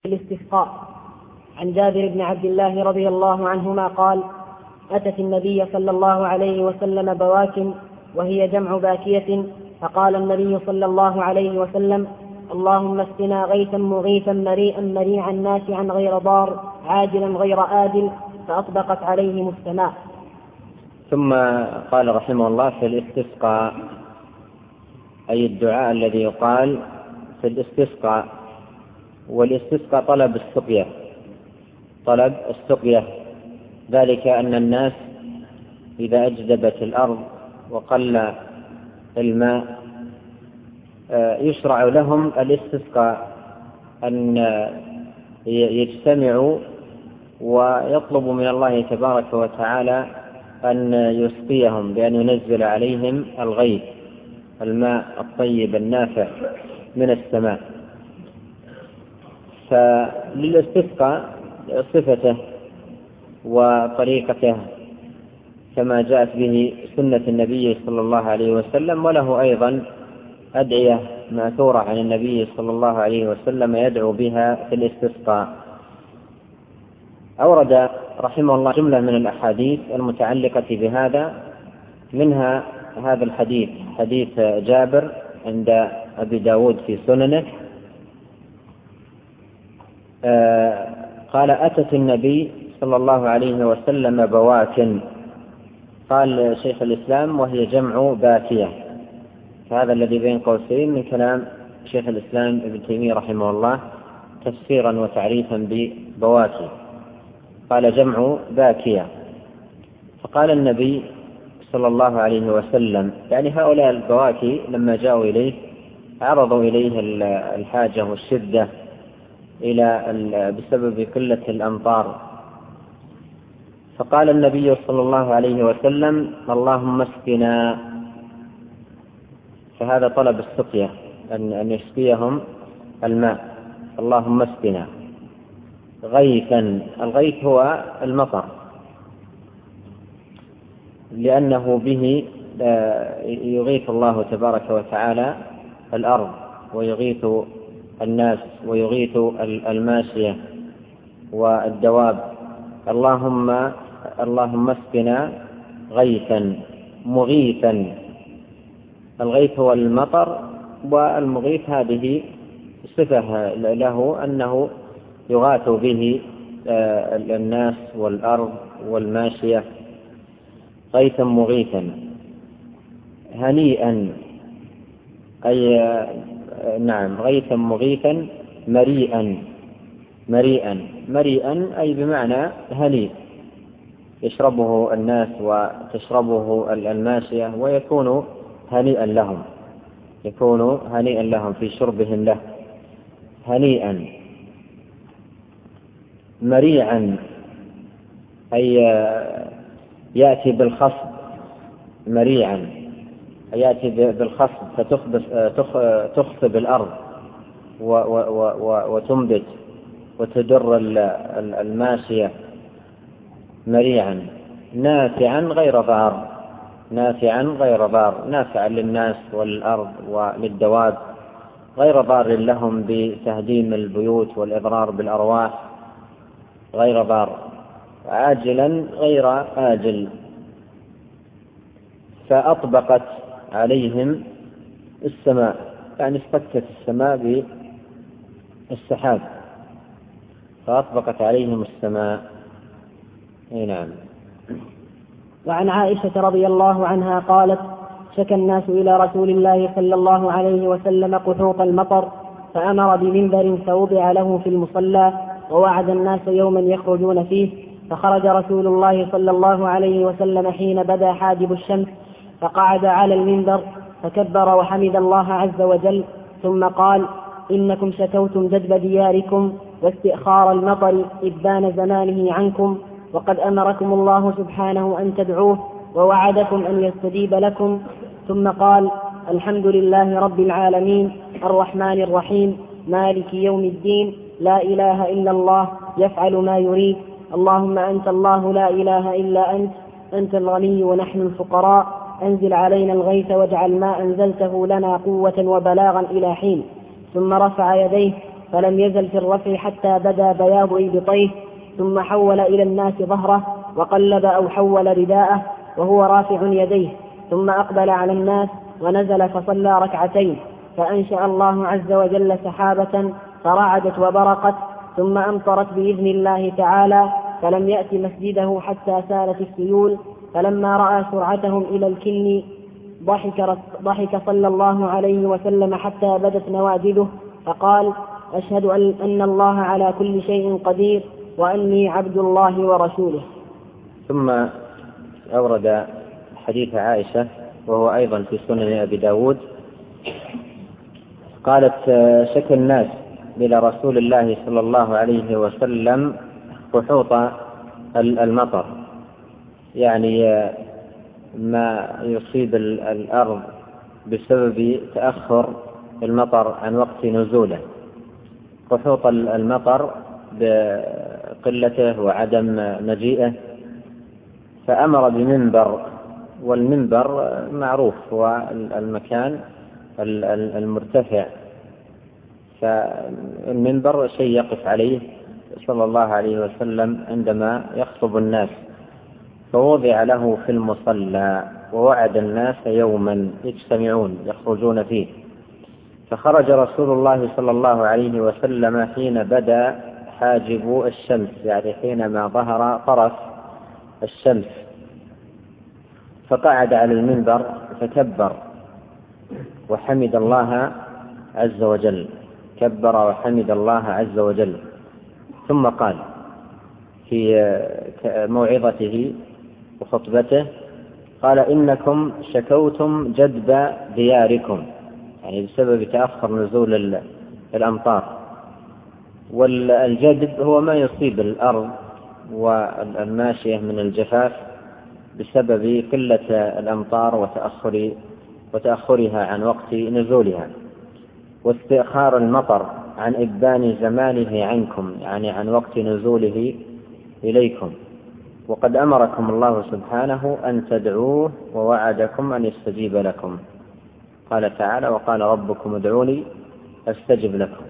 الاستسقاء. عن جابر بن عبد الله رضي الله عنهما قال: أتت النبي صلى الله عليه وسلم بواكن وهي جمع باكية، فقال النبي صلى الله عليه وسلم: اللهم اسقنا غيثا مغيثا مريئا مريعا نافعا غير ضار عاجلا غير آجل، فأطبقت عليهم السماء. ثم قال رحمه الله: في الاستسقاء، أي الدعاء الذي يقال في الاستسقاء. والاستسقاء طلب السقيا، ذلك أن الناس إذا أجدبت الأرض وقل الماء يشرع لهم الاستسقاء، أن يجتمعوا ويطلبوا من الله تبارك وتعالى أن يسقيهم بأن ينزل عليهم الغيث، الماء الطيب النافع من السماء. فللاستسقاء صفته وطريقته كما جاءت به سنة النبي صلى الله عليه وسلم، وله أيضا أدعية مأثورة عن النبي صلى الله عليه وسلم يدعو بها في الاستسقاء. أورد رحمه الله جملة من الأحاديث المتعلقة بهذا، منها هذا الحديث، حديث جابر عند أبي داود في سننه، قال: أتت النبي صلى الله عليه وسلم بواكن. قال شيخ الإسلام: وهي جمع باكية. هذا الذي بين قوسين من كلام شيخ الإسلام ابن تيمية رحمه الله تفسيرا وتعريفا ببواكي، قال: جمع باكية. فقال النبي صلى الله عليه وسلم، يعني هؤلاء البواكي لما جاءوا إليه عرضوا إليه الحاجة والشدة بسبب قلة الأمطار، فقال النبي صلى الله عليه وسلم: اللهم اسقنا. فهذا طلب السقيا، أن يسقيهم الماء. اللهم اسقنا غيثا. الغيث هو المطر، لأنه به يغيث الله تبارك وتعالى الأرض ويغيث الناس ويغيث الماشية والدواب. اللهم اسقنا غيثا مغيثا. الغيث هو المطر، والمغيث هذه صفة له أنه يغاث به الناس والأرض والماشية. غيثا مغيثا. هنيئا، أي نعم، غيثا مغيثا مريئا أي بمعنى هنيء، يشربه الناس وتشربه الماشية ويكون هنيئا لهم في شربهم له. هنيئا. مريعا أي يأتي بالخصب. مريعا يأتي بالخصب فتخصب الأرض وتنبت وتدر الماشية. مريعا. نافعا غير ضار. نافعا للناس والأرض وللدواب، غير ضار لهم بتهديم البيوت والإضرار بالأرواح، غير ضار. عاجلا غير آجل. فأطبقت عليهم السماء، يعني اصطكت السماء بالسحاب، فأطبقت عليهم السماء. نعم. وعن عائشة رضي الله عنها قالت: شكى الناس إلى رسول الله صلى الله عليه وسلم قحوط المطر، فأمر بمنبر فوضع له في المصلى، ووعد الناس يوما يخرجون فيه، فخرج رسول الله صلى الله عليه وسلم حين بدا حاجب الشمس، فقعد على المنبر فكبر وحمد الله عز وجل، ثم قال: إنكم شكوتم جدب دياركم واستئخار المطر إبان زمانه عنكم، وقد أمركم الله سبحانه أن تدعوه ووعدكم أن يستجيب لكم. ثم قال: الحمد لله رب العالمين الرحمن الرحيم مالك يوم الدين لا إله إلا الله يفعل ما يريد. اللهم أنت الله لا إله إلا أنت الغني ونحن الفقراء، أنزل علينا الغيث واجعل ما أنزلته لنا قوة وبلاغا إلى حين. ثم رفع يديه فلم يزل في الرفع حتى بدا بياض إبطيه، ثم حول إلى الناس ظهره وقلب أو حول رداءه وهو رافع يديه، ثم أقبل على الناس ونزل فصلى ركعتين، فأنشأ الله عز وجل سحابة فرعدت وبرقت، ثم أمطرت بإذن الله تعالى، فلم يأت مسجده حتى سالت السيول. فلما رأى سرعتهم إلى الكن ضحك صلى الله عليه وسلم حتى بدت نواجذه، فقال: أشهد أن الله على كل شيء قدير وأني عبد الله ورسوله. ثم أورد حديث عائشة وهو أيضا في سنن أبي داود، قالت: شكى الناس إلى رسول الله صلى الله عليه وسلم قحوط المطر، يعني ما يصيب الأرض بسبب تأخر المطر عن وقت نزوله، قحوط المطر بقلته وعدم مجيئه، فأمر بمنبر، والمنبر معروف هو المكان المرتفع، فالمنبر شيء يقف عليه صلى الله عليه وسلم عندما يخطب الناس، فوضع له في المصلى ووعد الناس يوما يجتمعون يخرجون فيه، فخرج رسول الله صلى الله عليه وسلم حين بدا حاجب الشمس، يعني حينما ظهر طرف الشمس، فقعد على المنبر فكبر وحمد الله عز وجل، كبر وحمد الله عز وجل، ثم قال في موعظته وخطبته، قال: إنكم شكوتم جدب دياركم، يعني بسبب تأخر نزول الأمطار، والجدب هو ما يصيب الأرض والماشية من الجفاف بسبب قلة الأمطار وتأخرها عن وقت نزولها، واستئخار المطر عن إبان زمانه عنكم، يعني عن وقت نزوله إليكم، وقد أمركم الله سبحانه أن تدعوه ووعدكم أن يستجيب لكم، قال تعالى: وقال ربكم ادعوني أستجب لكم.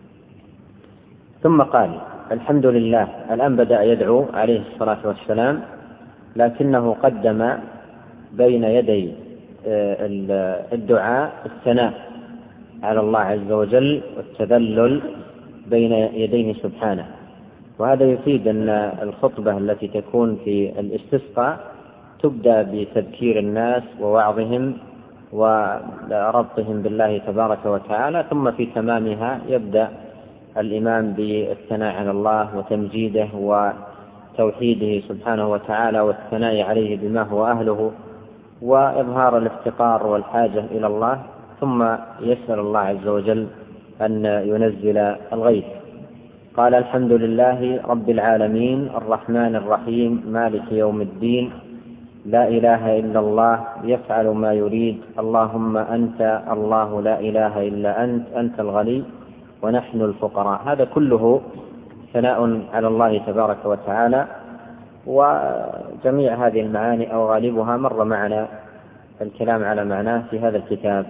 ثم قال: الحمد لله. الآن بدأ يدعو عليه الصلاة والسلام، لكنه قدم بين يدي الدعاء الثناء على الله عز وجل والتذلل بين يديه سبحانه، وهذا يفيد أن الخطبة التي تكون في الاستسقاء تبدأ بتذكير الناس ووعظهم وربطهم بالله تبارك وتعالى، ثم في تمامها يبدأ الإمام بالثناء على الله وتمجيده وتوحيده سبحانه وتعالى والثناء عليه بما هو أهله وإظهار الافتقار والحاجة إلى الله، ثم يسأل الله عز وجل أن ينزل الغيث. قال: الحمد لله رب العالمين الرحمن الرحيم مالك يوم الدين، لا إله إلا الله يفعل ما يريد، اللهم أنت الله لا إله إلا أنت الغني ونحن الفقراء. هذا كله ثناء على الله تبارك وتعالى، وجميع هذه المعاني أو غالبها مر معنا الكلام على معناه في هذا الكتاب.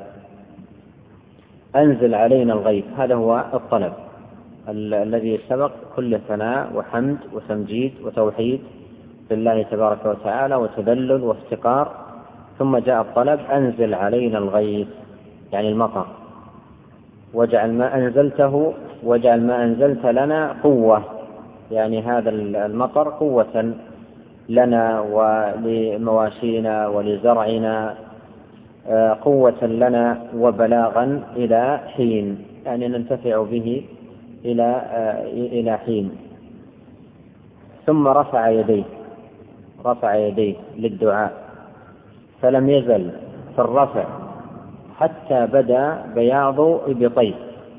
أنزل علينا الغيث، هذا هو الطلب الذي سبق، كل ثناء وحمد وتمجيد وتوحيد لله تبارك وتعالى وتذلل وافتقار، ثم جاء الطلب: أنزل علينا الغيث، يعني المطر، واجعل ما أنزلت لنا قوة، يعني هذا المطر قوة لنا ولمواشينا ولزرعنا، قوة لنا وبلاغا إلى حين، يعني ننتفع به إلى حين. ثم رفع يديه للدعاء، فلم يزل في الرفع حتى بدا بياض إبطيه،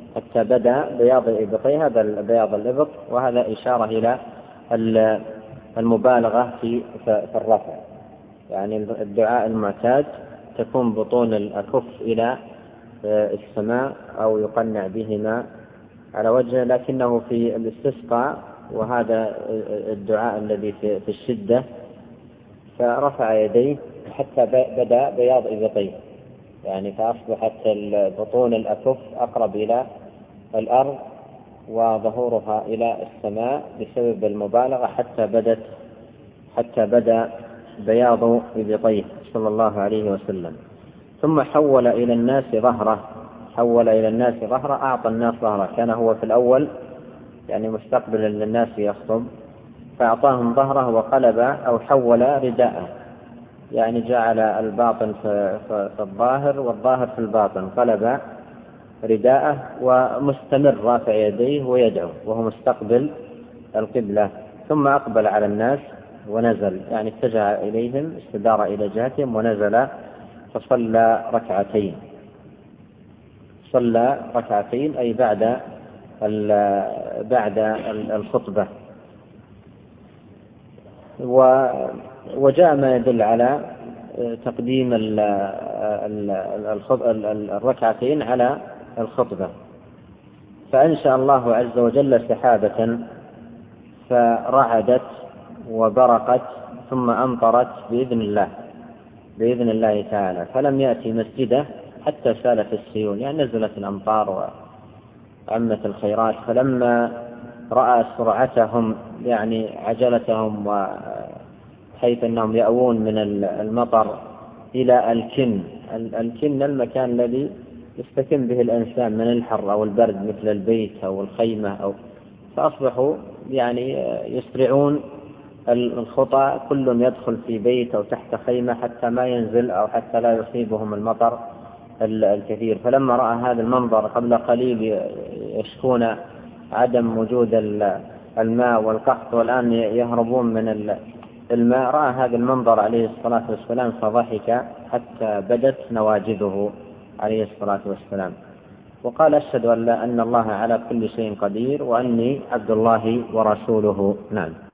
هذا بياض الإبط، وهذا إشارة إلى المبالغة في الرفع، يعني الدعاء المعتاد تكون بطون الأكف إلى السماء أو يقنع بهما على وجهه، لكنه في الاستسقاء وهذا الدعاء الذي في الشدة فرفع يديه حتى بدأ بياض إبطيه، يعني فأصبحت بطون الأكف أقرب إلى الأرض وظهورها إلى السماء بسبب المبالغة حتى بدا بياض إبطيه صلى الله عليه وسلم. ثم حول إلى الناس ظهره، أعطى الناس ظهره. كان هو في الأول يعني مستقبلا للناس يخطب، فأعطاهم ظهره وقلب أو حول رداءه، يعني جعل الباطن في الظاهر والظاهر في الباطن، قلب رداءه ومستمر رافع يديه ويدعو وهو مستقبل القبلة. ثم أقبل على الناس ونزل، يعني اتجه إليهم، استدار إلى جهتهم ونزل فصلى ركعتين أي بعد الخطبة. وجاء ما يدل على تقديم الركعتين على الخطبة. فأنشأ الله عز وجل سحابة فرعدت وبرقت ثم أمطرت بإذن الله تعالى، فلم يأتي مسجده حتى سالت السيول، يعني نزلت الأمطار وعمت الخيرات. فلما رأى سرعتهم، يعني عجلتهم، وحيث أنهم يأوون من المطر إلى الكن المكان الذي يستكن به الإنسان من الحر أو البرد مثل البيت أو الخيمة فأصبحوا يعني يسرعون الخطى، كل يدخل في بيت أو تحت خيمة حتى ما ينزل أو حتى لا يصيبهم المطر الكثير. فلما رأى هذا المنظر، قبل قليل يشكون عدم وجود الماء والقحط والآن يهربون من الماء، رأى هذا المنظر عليه الصلاة والسلام فضحك حتى بدت نواجذه عليه الصلاة والسلام، وقال: أشهد أن الله على كل شيء قدير وأني عبد الله ورسوله. نعم.